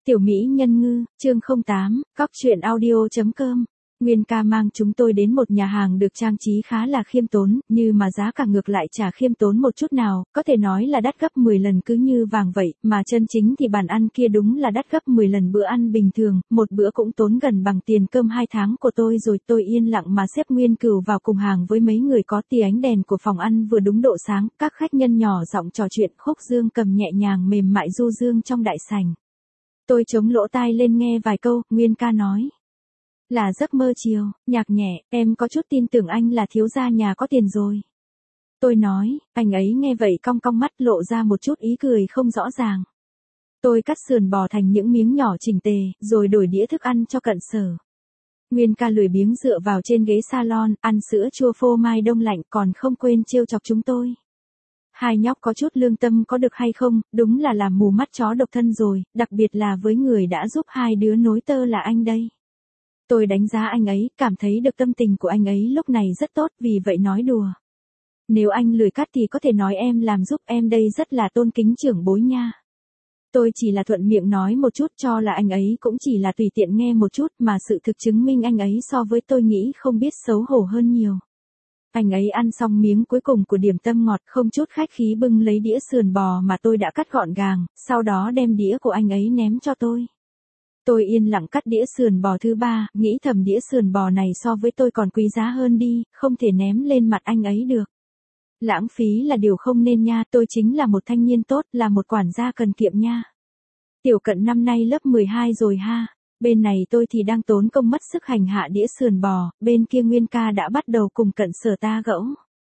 Tiểu Mỹ Nhân Ngư, chương 08, cóc-truyện-audio.com. Nguyên ca mang chúng tôi đến một nhà hàng được trang trí khá là khiêm tốn, nhưng mà giá cả ngược lại chả khiêm tốn một chút nào, có thể nói là đắt gấp 10 lần cứ như vàng vậy, mà chân chính thì bàn ăn kia đúng là đắt gấp 10 lần bữa ăn bình thường, một bữa cũng tốn gần bằng tiền cơm 2 tháng của tôi rồi. Tôi yên lặng mà xếp Nguyên Cửu vào cùng hàng với mấy người có tia ánh đèn của phòng ăn vừa đúng độ sáng, các khách nhân nhỏ giọng trò chuyện, khúc dương cầm nhẹ nhàng mềm mại du dương trong đại sảnh. Tôi chống lỗ tai lên nghe vài câu, Nguyên ca nói. Là giấc mơ chiều, nhạc nhẹ, em có chút tin tưởng anh là thiếu gia nhà có tiền rồi. Tôi nói, anh ấy nghe vậy cong cong mắt lộ ra một chút ý cười không rõ ràng. Tôi cắt sườn bò thành những miếng nhỏ chỉnh tề, rồi đổi đĩa thức ăn cho Cận Sở. Nguyên ca lười biếng dựa vào trên ghế salon, ăn sữa chua phô mai đông lạnh còn không quên trêu chọc chúng tôi. Hai nhóc có chút lương tâm có được hay không, đúng là làm mù mắt chó độc thân rồi, đặc biệt là với người đã giúp hai đứa nối tơ là anh đây. Tôi đánh giá anh ấy, cảm thấy được tâm tình của anh ấy lúc này rất tốt, vì vậy nói đùa. Nếu anh lười cắt thì có thể nói em làm giúp, em đây rất là tôn kính trưởng bối nha. Tôi chỉ là thuận miệng nói một chút, cho là anh ấy cũng chỉ là tùy tiện nghe một chút, mà sự thực chứng minh anh ấy so với tôi nghĩ không biết xấu hổ hơn nhiều. Anh ấy ăn xong miếng cuối cùng của điểm tâm ngọt, không chút khách khí bưng lấy đĩa sườn bò mà tôi đã cắt gọn gàng, sau đó đem đĩa của anh ấy ném cho tôi. Tôi yên lặng cắt đĩa sườn bò thứ ba, nghĩ thầm đĩa sườn bò này so với tôi còn quý giá hơn đi, không thể ném lên mặt anh ấy được. Lãng phí là điều không nên nha, tôi chính là một thanh niên tốt, là một quản gia cần kiệm nha. Tiểu Cận năm nay lớp 12 rồi ha. Bên này tôi thì đang tốn công mất sức hành hạ đĩa sườn bò, bên kia Nguyên ca đã bắt đầu cùng Cận Sở ta gẫu.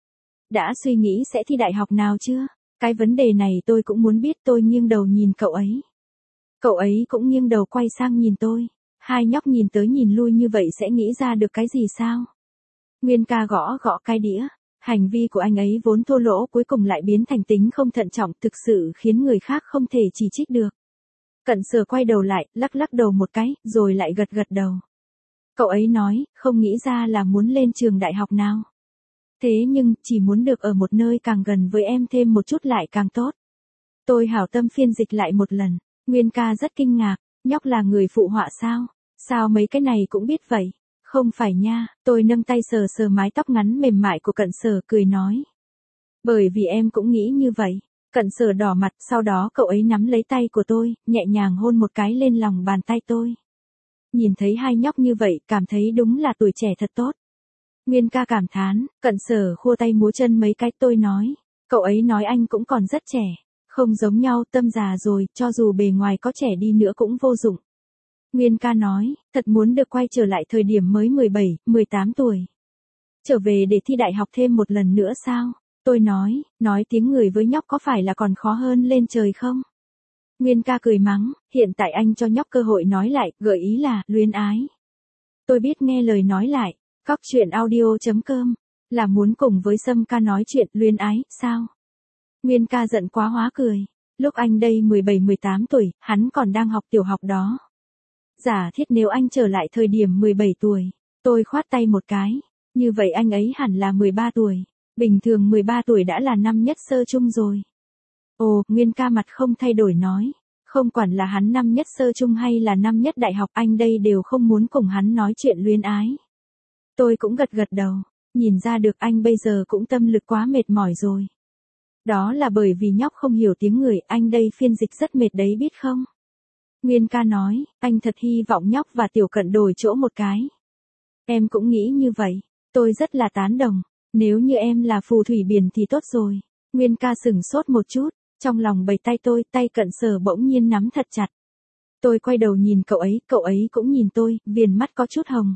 Đã suy nghĩ sẽ thi đại học nào chưa? Cái vấn đề này tôi cũng muốn biết. Tôi nghiêng đầu nhìn cậu ấy. Cậu ấy cũng nghiêng đầu quay sang nhìn tôi. Hai nhóc nhìn tới nhìn lui như vậy sẽ nghĩ ra được cái gì sao? Nguyên ca gõ gõ cái đĩa. Hành vi của anh ấy vốn thô lỗ cuối cùng lại biến thành tính không thận trọng, thực sự khiến người khác không thể chỉ trích được. Cận Sở quay đầu lại, lắc lắc đầu một cái, rồi lại gật gật đầu. Cậu ấy nói, không nghĩ ra là muốn lên trường đại học nào. Thế nhưng, chỉ muốn được ở một nơi càng gần với em thêm một chút lại càng tốt. Tôi hảo tâm phiên dịch lại một lần. Nguyên ca rất kinh ngạc, nhóc là người phụ họa sao? Sao mấy cái này cũng biết vậy? Không phải nha, tôi nâng tay sờ sờ mái tóc ngắn mềm mại của Cận Sở cười nói. Bởi vì em cũng nghĩ như vậy. Cận Sở đỏ mặt, sau đó cậu ấy nắm lấy tay của tôi, nhẹ nhàng hôn một cái lên lòng bàn tay tôi. Nhìn thấy hai nhóc như vậy, cảm thấy đúng là tuổi trẻ thật tốt. Nguyên ca cảm thán, Cận Sở khua tay múa chân mấy cái. Tôi nói, cậu ấy nói anh cũng còn rất trẻ, không giống nhau, tâm già rồi, cho dù bề ngoài có trẻ đi nữa cũng vô dụng. Nguyên ca nói, thật muốn được quay trở lại thời điểm mới 17, 18 tuổi. Trở về để thi đại học thêm một lần nữa sao? Tôi nói tiếng người với nhóc có phải là còn khó hơn lên trời không? Nguyên ca cười mắng, hiện tại anh cho nhóc cơ hội nói lại, gợi ý là, luyến ái. Tôi biết nghe lời nói lại, cóc-truyện-audio.com, là muốn cùng với Sâm ca nói chuyện luyến ái, sao? Nguyên ca giận quá hóa cười, lúc anh đây 17-18 tuổi, hắn còn đang học tiểu học đó. Giả thiết nếu anh trở lại thời điểm 17 tuổi, tôi khoát tay một cái, như vậy anh ấy hẳn là 13 tuổi. Bình thường 13 tuổi đã là năm nhất sơ trung rồi. Ồ, Nguyên ca mặt không thay đổi nói. Không quản là hắn năm nhất sơ trung hay là năm nhất đại học, anh đây đều không muốn cùng hắn nói chuyện luyến ái. Tôi cũng gật gật đầu. Nhìn ra được anh bây giờ cũng tâm lực quá mệt mỏi rồi. Đó là bởi vì nhóc không hiểu tiếng người, anh đây phiên dịch rất mệt đấy biết không? Nguyên ca nói, anh thật hy vọng nhóc và Tiểu Cận đổi chỗ một cái. Em cũng nghĩ như vậy. Tôi rất là tán đồng. Nếu như em là phù thủy biển thì tốt rồi. Nguyên ca sửng sốt một chút, trong lòng bày tay tôi, tay Cận Sở bỗng nhiên nắm thật chặt. Tôi quay đầu nhìn cậu ấy cũng nhìn tôi, viền mắt có chút hồng.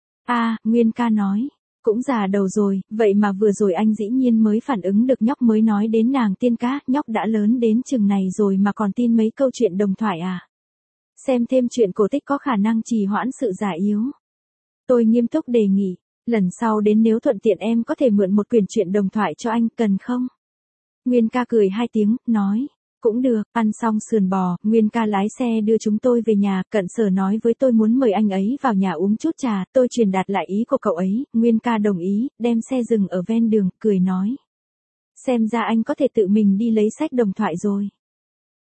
Nguyên ca nói, cũng già đầu rồi, vậy mà vừa rồi anh dĩ nhiên mới phản ứng được, nhóc mới nói đến nàng tiên cá, nhóc đã lớn đến chừng này rồi mà còn tin mấy câu chuyện đồng thoại à? Xem thêm chuyện cổ tích có khả năng trì hoãn sự già yếu. Tôi nghiêm túc đề nghị. Lần sau đến nếu thuận tiện em có thể mượn một quyển truyện đồng thoại cho anh, cần không? Nguyên ca cười hai tiếng, nói, cũng được. Ăn xong sườn bò, Nguyên ca lái xe đưa chúng tôi về nhà. Cận Sở nói với tôi muốn mời anh ấy vào nhà uống chút trà, tôi truyền đạt lại ý của cậu ấy, Nguyên ca đồng ý, đem xe dừng ở ven đường, cười nói. Xem ra anh có thể tự mình đi lấy sách đồng thoại rồi.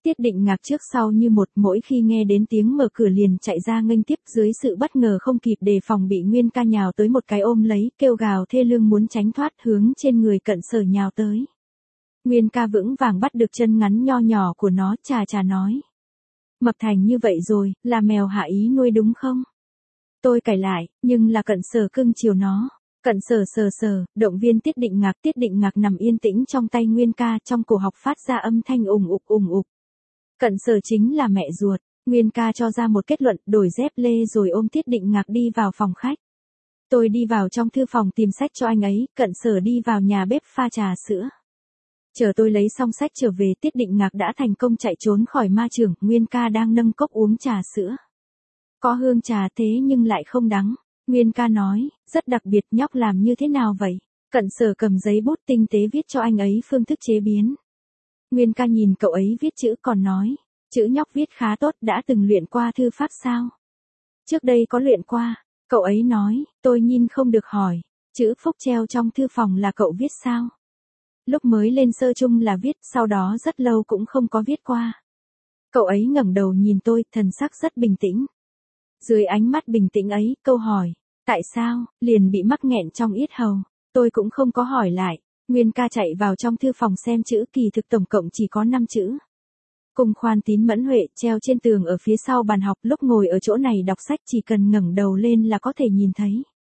Tiết Định Ngạc trước sau như một, mỗi khi nghe đến tiếng mở cửa liền chạy ra nghênh tiếp, dưới sự bất ngờ không kịp đề phòng bị Nguyên ca nhào tới một cái ôm lấy, kêu gào thê lương muốn tránh thoát, hướng trên người Cận Sở nhào tới. Nguyên ca vững vàng bắt được chân ngắn nho nhỏ của nó, chà chà nói. Mập thành như vậy rồi, là mèo Hạ Ý nuôi đúng không? Tôi cãi lại, nhưng là Cận Sở cưng chiều nó. Cận Sở sờ sờ, động viên Tiết Định Ngạc nằm yên tĩnh trong tay Nguyên ca, trong cổ họng phát ra âm thanh ùng ục. Cận Sở chính là mẹ ruột. Nguyên ca cho ra một kết luận, đổi dép lê rồi ôm Tiết Định Ngạc đi vào phòng khách. Tôi đi vào trong thư phòng tìm sách cho anh ấy, Cận Sở đi vào nhà bếp pha trà sữa. Chờ tôi lấy xong sách trở về, Tiết Định Ngạc đã thành công chạy trốn khỏi ma chưởng, Nguyên ca đang nâng cốc uống trà sữa. Có hương trà thế nhưng lại không đắng. Nguyên ca nói, rất đặc biệt, nhóc làm như thế nào vậy? Cận Sở cầm giấy bút tinh tế viết cho anh ấy phương thức chế biến. Nguyên ca nhìn cậu ấy viết chữ còn nói, chữ nhóc viết khá tốt, đã từng luyện qua thư pháp sao? Trước đây có luyện qua, cậu ấy nói, tôi nhìn không được hỏi, chữ phúc treo trong thư phòng là cậu viết sao? Lúc mới lên sơ chung là viết, sau đó rất lâu cũng không có viết qua. Cậu ấy ngẩng đầu nhìn tôi, thần sắc rất bình tĩnh. Dưới ánh mắt bình tĩnh ấy, câu hỏi, tại sao, liền bị mắc nghẹn trong yết hầu. Tôi cũng không có hỏi lại. Nguyên ca chạy vào trong thư phòng xem chữ, kỳ thực tổng cộng chỉ có 5 chữ. Cùng khoan tín mẫn huệ, treo trên tường ở phía sau bàn học, lúc ngồi ở chỗ này đọc sách chỉ cần ngẩng đầu lên là có thể nhìn thấy.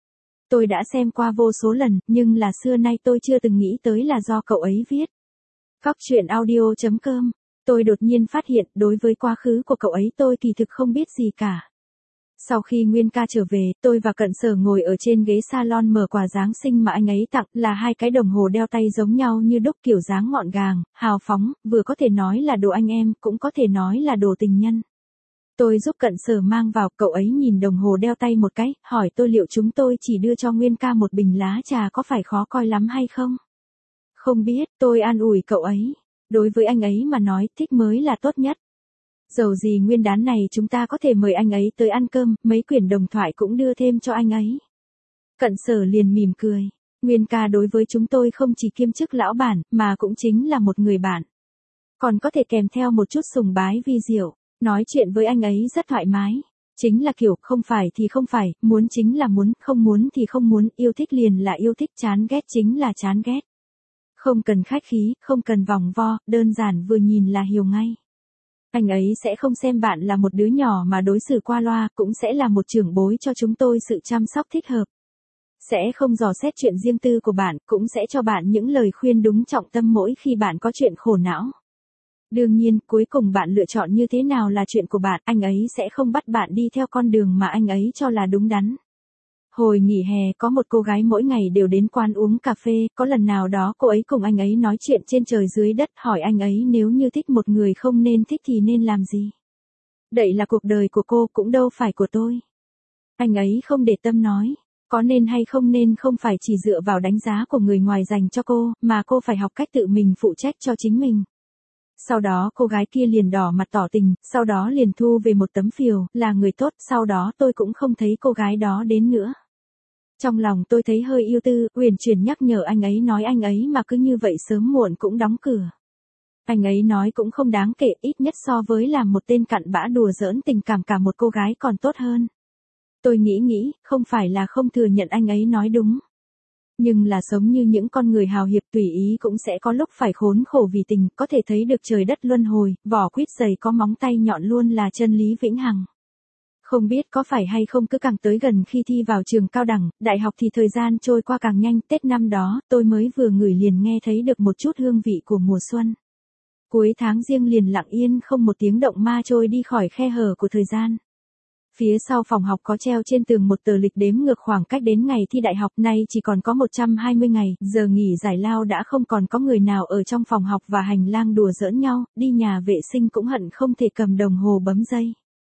Tôi đã xem qua vô số lần, nhưng là xưa nay tôi chưa từng nghĩ tới là do cậu ấy viết. Góc truyện audio.com. Tôi đột nhiên phát hiện, đối với quá khứ của cậu ấy tôi kỳ thực không biết gì cả. Sau khi Nguyên ca trở về, tôi và Cận Sở ngồi ở trên ghế salon mở quà Giáng sinh mà anh ấy tặng, là 2 cái đồng hồ đeo tay giống nhau như đúc, kiểu dáng gọn gàng, hào phóng, vừa có thể nói là đồ anh em, cũng có thể nói là đồ tình nhân. Tôi giúp Cận Sở mang vào, cậu ấy nhìn đồng hồ đeo tay một cái, hỏi tôi liệu chúng tôi chỉ đưa cho Nguyên ca một bình lá trà có phải khó coi lắm hay không? Không biết, tôi an ủi cậu ấy. Đối với anh ấy mà nói, thích mới là tốt nhất. Dầu gì nguyên đán này chúng ta có thể mời anh ấy tới ăn cơm, mấy quyển đồng thoại cũng đưa thêm cho anh ấy. Cận Sở liền mỉm cười. Nguyên ca đối với chúng tôi không chỉ kiêm chức lão bản, mà cũng chính là một người bạn. Còn có thể kèm theo một chút sùng bái vi diệu. Nói chuyện với anh ấy rất thoải mái. Chính là kiểu, không phải thì không phải, muốn chính là muốn, không muốn thì không muốn, yêu thích liền là yêu thích, chán ghét chính là chán ghét. Không cần khách khí, không cần vòng vo, đơn giản vừa nhìn là hiểu ngay. Anh ấy sẽ không xem bạn là một đứa nhỏ mà đối xử qua loa, cũng sẽ là một trưởng bối cho chúng tôi sự chăm sóc thích hợp. Sẽ không dò xét chuyện riêng tư của bạn, cũng sẽ cho bạn những lời khuyên đúng trọng tâm mỗi khi bạn có chuyện khổ não. Đương nhiên, cuối cùng bạn lựa chọn như thế nào là chuyện của bạn, anh ấy sẽ không bắt bạn đi theo con đường mà anh ấy cho là đúng đắn. Hồi nghỉ hè có một cô gái mỗi ngày đều đến quán uống cà phê, có lần nào đó cô ấy cùng anh ấy nói chuyện trên trời dưới đất, hỏi anh ấy nếu như thích một người không nên thích thì nên làm gì. Đây là cuộc đời của cô, cũng đâu phải của tôi. Anh ấy không để tâm nói, có nên hay không nên không phải chỉ dựa vào đánh giá của người ngoài dành cho cô, mà cô phải học cách tự mình phụ trách cho chính mình. Sau đó cô gái kia liền đỏ mặt tỏ tình, sau đó liền thu về một tấm phiếu, là người tốt, sau đó tôi cũng không thấy cô gái đó đến nữa. Trong lòng tôi thấy hơi yêu tư, uyển chuyển nhắc nhở anh ấy nói anh ấy mà cứ như vậy sớm muộn cũng đóng cửa. Anh ấy nói cũng không đáng kể, ít nhất so với làm một tên cặn bã đùa giỡn tình cảm cả một cô gái còn tốt hơn. Tôi nghĩ, không phải là không thừa nhận anh ấy nói đúng. Nhưng là sống như những con người hào hiệp tùy ý cũng sẽ có lúc phải khốn khổ vì tình, có thể thấy được trời đất luân hồi, vỏ quýt dày có móng tay nhọn luôn là chân lý vĩnh hằng. Không biết có phải hay không cứ càng tới gần khi thi vào trường cao đẳng, đại học thì thời gian trôi qua càng nhanh, Tết năm đó, tôi mới vừa ngửi liền nghe thấy được một chút hương vị của mùa xuân. Cuối tháng Giêng liền lặng yên không một tiếng động ma trôi đi khỏi khe hở của thời gian. Phía sau phòng học có treo trên tường một tờ lịch đếm ngược khoảng cách đến ngày thi đại học, nay chỉ còn có 120 ngày, giờ nghỉ giải lao đã không còn có người nào ở trong phòng học và hành lang đùa giỡn nhau, đi nhà vệ sinh cũng hận không thể cầm đồng hồ bấm giây.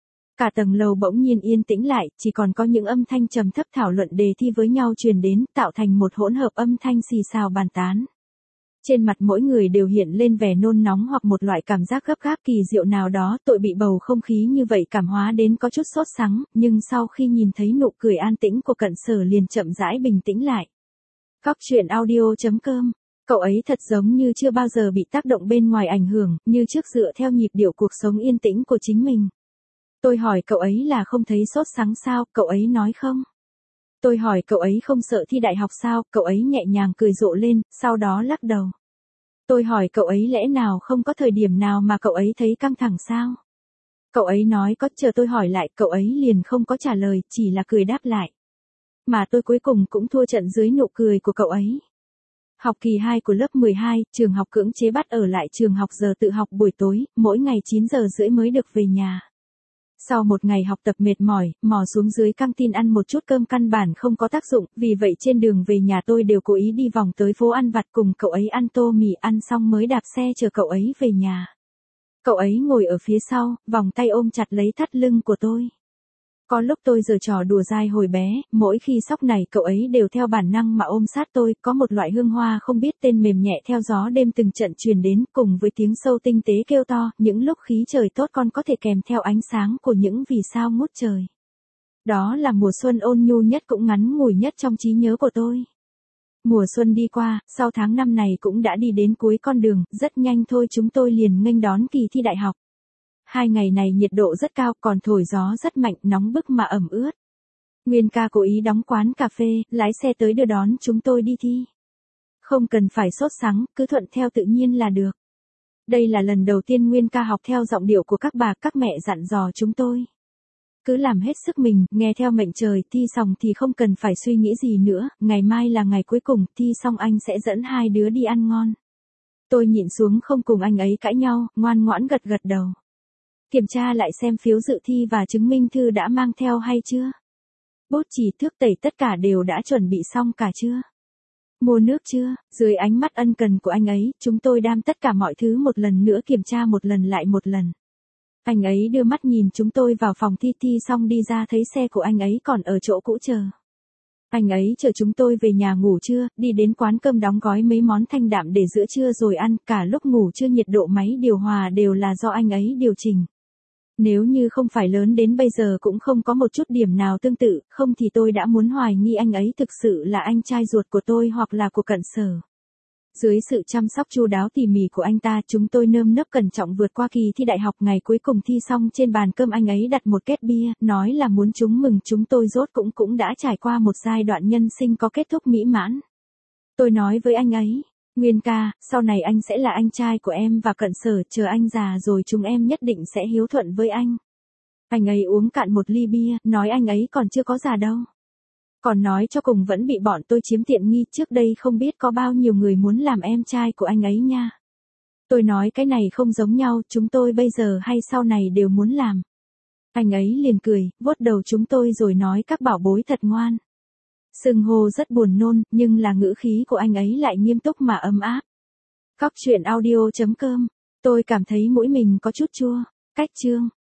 Cả tầng lầu bỗng nhiên yên tĩnh lại, chỉ còn có những âm thanh trầm thấp thảo luận đề thi với nhau truyền đến, tạo thành một hỗn hợp âm thanh xì xào bàn tán. Trên mặt mỗi người đều hiện lên vẻ nôn nóng hoặc một loại cảm giác gấp gáp kỳ diệu nào đó, tội bị bầu không khí như vậy cảm hóa đến có chút sốt sắng, nhưng sau khi nhìn thấy nụ cười an tĩnh của Cận Sở liền chậm rãi bình tĩnh lại. Góc truyện audio.com Cậu ấy thật giống như chưa bao giờ bị tác động bên ngoài ảnh hưởng, như trước dựa theo nhịp điệu cuộc sống yên tĩnh của chính mình. Tôi hỏi cậu ấy là không thấy sốt sắng sao, cậu ấy nói không. Tôi hỏi cậu ấy không sợ thi đại học sao, cậu ấy nhẹ nhàng cười rộ lên, sau đó lắc đầu. Tôi hỏi cậu ấy lẽ nào không có thời điểm nào mà cậu ấy thấy căng thẳng sao? Cậu ấy nói có, chờ tôi hỏi lại, cậu ấy liền không có trả lời, chỉ là cười đáp lại. Mà tôi cuối cùng cũng thua trận dưới nụ cười của cậu ấy. Học kỳ 2 của lớp 12, trường học cưỡng chế bắt ở lại trường học giờ tự học buổi tối, mỗi ngày 9 giờ rưỡi mới được về nhà. Sau một ngày học tập mệt mỏi, mò xuống dưới căng tin ăn một chút cơm căn bản không có tác dụng, vì vậy trên đường về nhà tôi đều cố ý đi vòng tới phố ăn vặt cùng cậu ấy ăn tô mì, ăn xong mới đạp xe chờ cậu ấy về nhà. Cậu ấy ngồi ở phía sau, vòng tay ôm chặt lấy thắt lưng của tôi. Có lúc tôi giở trò đùa dai hồi bé, mỗi khi sóc này cậu ấy đều theo bản năng mà ôm sát tôi, có một loại hương hoa không biết tên mềm nhẹ theo gió đêm từng trận truyền đến, cùng với tiếng sâu tinh tế kêu to, những lúc khí trời tốt con có thể kèm theo ánh sáng của những vì sao ngút trời. Đó là mùa xuân ôn nhu nhất cũng ngắn ngủi nhất trong trí nhớ của tôi. Mùa xuân đi qua, sau tháng năm này cũng đã đi đến cuối con đường, rất nhanh thôi chúng tôi liền nghênh đón kỳ thi đại học. 2 ngày này nhiệt độ rất cao, còn thổi gió rất mạnh, nóng bức mà ẩm ướt. Nguyên ca cố ý đóng quán cà phê, lái xe tới đưa đón chúng tôi đi thi. Không cần phải sốt sắng, cứ thuận theo tự nhiên là được. Đây là lần đầu tiên Nguyên ca học theo giọng điệu của các bà, các mẹ dặn dò chúng tôi. Cứ làm hết sức mình, nghe theo mệnh trời, thi xong thì không cần phải suy nghĩ gì nữa, ngày mai là ngày cuối cùng, thi xong anh sẽ dẫn hai đứa đi ăn ngon. Tôi nhịn xuống không cùng anh ấy cãi nhau, ngoan ngoãn gật gật đầu. Kiểm tra lại xem phiếu dự thi và chứng minh thư đã mang theo hay chưa? Bút chì, thước tẩy tất cả đều đã chuẩn bị xong cả chưa? Mua nước chưa? Dưới ánh mắt ân cần của anh ấy, chúng tôi đam tất cả mọi thứ một lần nữa kiểm tra một lần lại một lần. Anh ấy đưa mắt nhìn chúng tôi vào phòng thi xong đi ra thấy xe của anh ấy còn ở chỗ cũ chờ. Anh ấy chờ chúng tôi về nhà ngủ trưa, đi đến quán cơm đóng gói mấy món thanh đạm để giữa trưa rồi ăn, cả lúc ngủ trưa nhiệt độ máy điều hòa đều là do anh ấy điều chỉnh. Nếu như không phải lớn đến bây giờ cũng không có một chút điểm nào tương tự, không thì tôi đã muốn hoài nghi anh ấy thực sự là anh trai ruột của tôi hoặc là của Cận Sở. Dưới sự chăm sóc chu đáo tỉ mỉ của anh ta, chúng tôi nơm nớp cẩn trọng vượt qua kỳ thi đại học. Ngày cuối cùng thi xong, trên bàn cơm anh ấy đặt một két bia, nói là muốn chúng mừng chúng tôi rốt cũng đã trải qua một giai đoạn nhân sinh có kết thúc mỹ mãn. Tôi nói với anh ấy, Nguyên ca, sau này anh sẽ là anh trai của em và Cận Sở, chờ anh già rồi chúng em nhất định sẽ hiếu thuận với anh. Anh ấy uống cạn một ly bia, nói anh ấy còn chưa có già đâu. Còn nói cho cùng vẫn bị bọn tôi chiếm tiện nghi, trước đây không biết có bao nhiêu người muốn làm em trai của anh ấy nha. Tôi nói cái này không giống nhau, chúng tôi bây giờ hay sau này đều muốn làm. Anh ấy liền cười, vuốt đầu chúng tôi rồi nói các bảo bối thật ngoan. Xưng hô rất buồn nôn, nhưng là ngữ khí của anh ấy lại nghiêm túc mà ấm áp. Cóc truyện audio.com. Tôi cảm thấy mũi mình có chút chua. Cách chương.